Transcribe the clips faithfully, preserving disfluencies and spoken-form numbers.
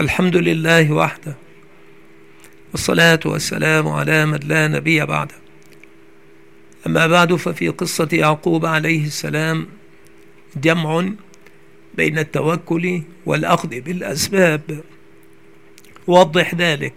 الحمد لله وحده، والصلاة والسلام على من لا نبي بعده. أما بعد، ففي قصة يعقوب عليه السلام جمع بين التوكل والأخذ بالأسباب. وضح ذلك.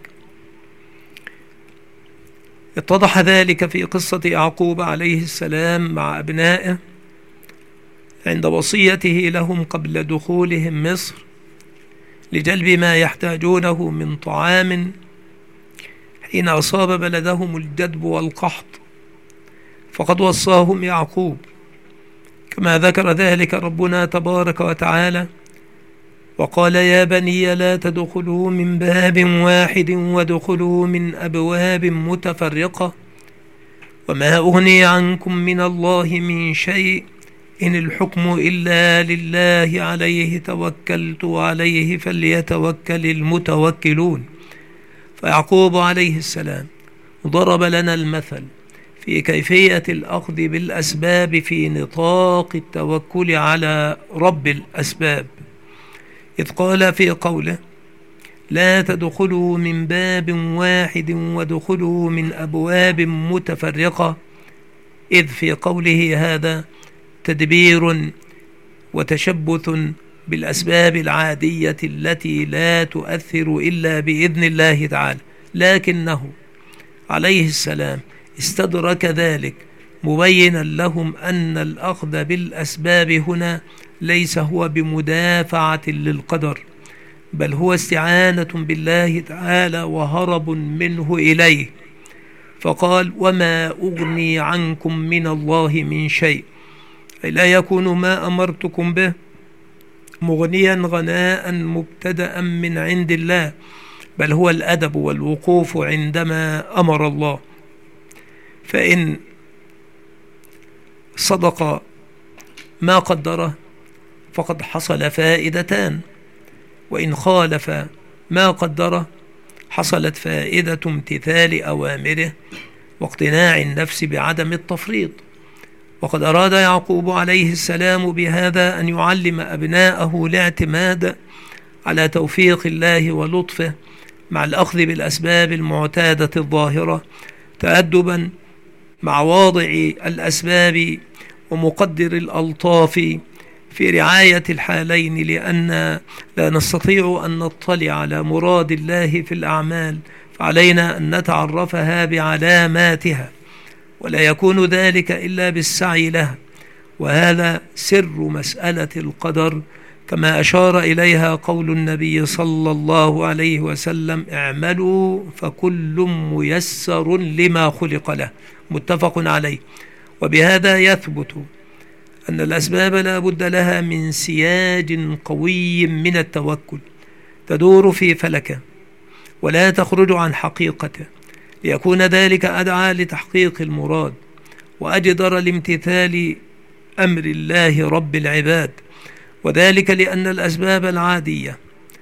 اتضح ذلك في قصة يعقوب عليه السلام مع أبنائه عند وصيته لهم قبل دخولهم مصر لجلب ما يحتاجونه من طعام حين أصاب بلدهم الجدب والقحط، فقد وصاهم يعقوب كما ذكر ذلك ربنا تبارك وتعالى: وقال يا بني لا تدخلوا من باب واحد وادخلوا من أبواب متفرقة وما أغني عنكم من الله من شيء إن الحكم إلا لله عليه توكلت وعليه فليتوكل المتوكلون. فيعقوب عليه السلام ضرب لنا المثل في كيفية الأخذ بالأسباب في نطاق التوكل على رب الأسباب، إذ قال في قوله: لا تدخلوا من باب واحد وادخلوا من أبواب متفرقة، إذ في قوله هذا تدبير وتشبث بالأسباب العادية التي لا تؤثر إلا بإذن الله تعالى، لكنه عليه السلام استدرك ذلك مبينا لهم أن الأخذ بالأسباب هنا ليس هو بمدافعة للقدر، بل هو استعانة بالله تعالى وهرب منه إليه. فقال: وما أغني عنكم من الله من شيء، أي لا يكون ما أمرتكم به مغنيا غناء مبتدأ من عند الله، بل هو الأدب والوقوف عندما أمر الله. فإن صدق ما قدره فقد حصل فائدتان، وإن خالف ما قدره حصلت فائدة امتثال أوامره واقتناع النفس بعدم التفريط. وقد أراد يعقوب عليه السلام بهذا أن يعلم أبناءه الاعتماد على توفيق الله ولطفه مع الأخذ بالأسباب المعتادة الظاهرة، تأدبا مع واضع الأسباب ومقدر الألطاف في رعاية الحالين، لأن لا نستطيع أن نطلع على مراد الله في الأعمال، فعلينا أن نتعرفها بعلاماتها، ولا يكون ذلك إلا بالسعي لها. وهذا سر مسألة القدر، كما أشار إليها قول النبي صلى الله عليه وسلم: اعملوا فكل ميسر لما خلق له، متفق عليه. وبهذا يثبت أن الأسباب لا بد لها من سياج قوي من التوكل تدور في فلكه ولا تخرج عن حقيقته، ليكون ذلك أدعى لتحقيق المراد وأجدر لامتثال أمر الله رب العباد. وذلك لأن الأسباب العادية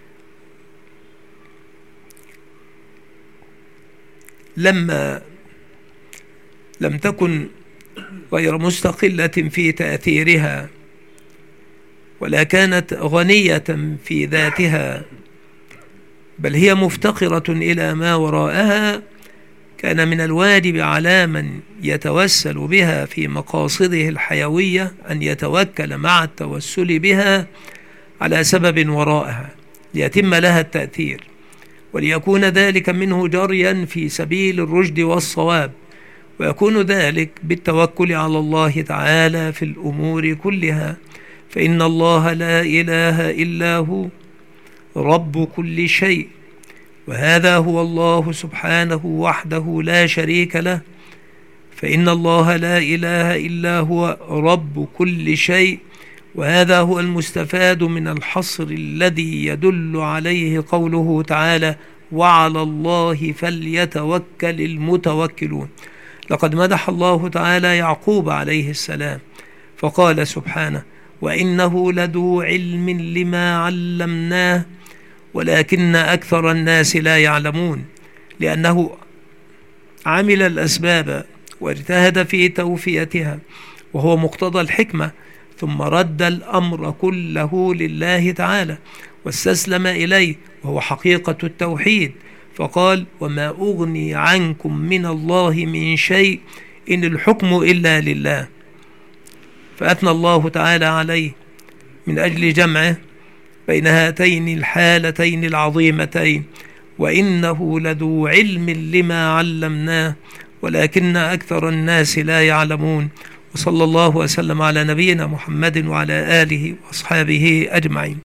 لما لم تكن غير مستقلة في تأثيرها ولا كانت غنية في ذاتها، بل هي مفتقرة إلى ما وراءها، كان من الواجب على من يتوسل بها في مقاصده الحيوية أن يتوكل مع التوسل بها على سبب وراءها ليتم لها التأثير، وليكون ذلك منه جريا في سبيل الرشد والصواب، ويكون ذلك بالتوكل على الله تعالى في الأمور كلها، فإن الله لا إله إلا هو رب كل شيء، وهذا هو الله سبحانه وحده لا شريك له. فإن الله لا إله إلا هو رب كل شيء، وهذا هو المستفاد من الحصر الذي يدل عليه قوله تعالى: وعلى الله فليتوكل المتوكلون. لقد مدح الله تعالى يعقوب عليه السلام فقال سبحانه: وإنه لذو علم لما علمناه ولكن أكثر الناس لا يعلمون، لأنه عمل الأسباب واجتهد في توفيتها، وهو مقتضى الحكمة، ثم رد الأمر كله لله تعالى واستسلم إليه، وهو حقيقة التوحيد، فقال: وما أغني عنكم من الله من شيء إن الحكم إلا لله. فأثنى الله تعالى عليه من أجل جمعه بين هاتين الحالتين العظيمتين: وإنه لذو علم لما علمناه ولكن أكثر الناس لا يعلمون. وصلى الله وسلم على نبينا محمد وعلى آله وأصحابه أجمعين.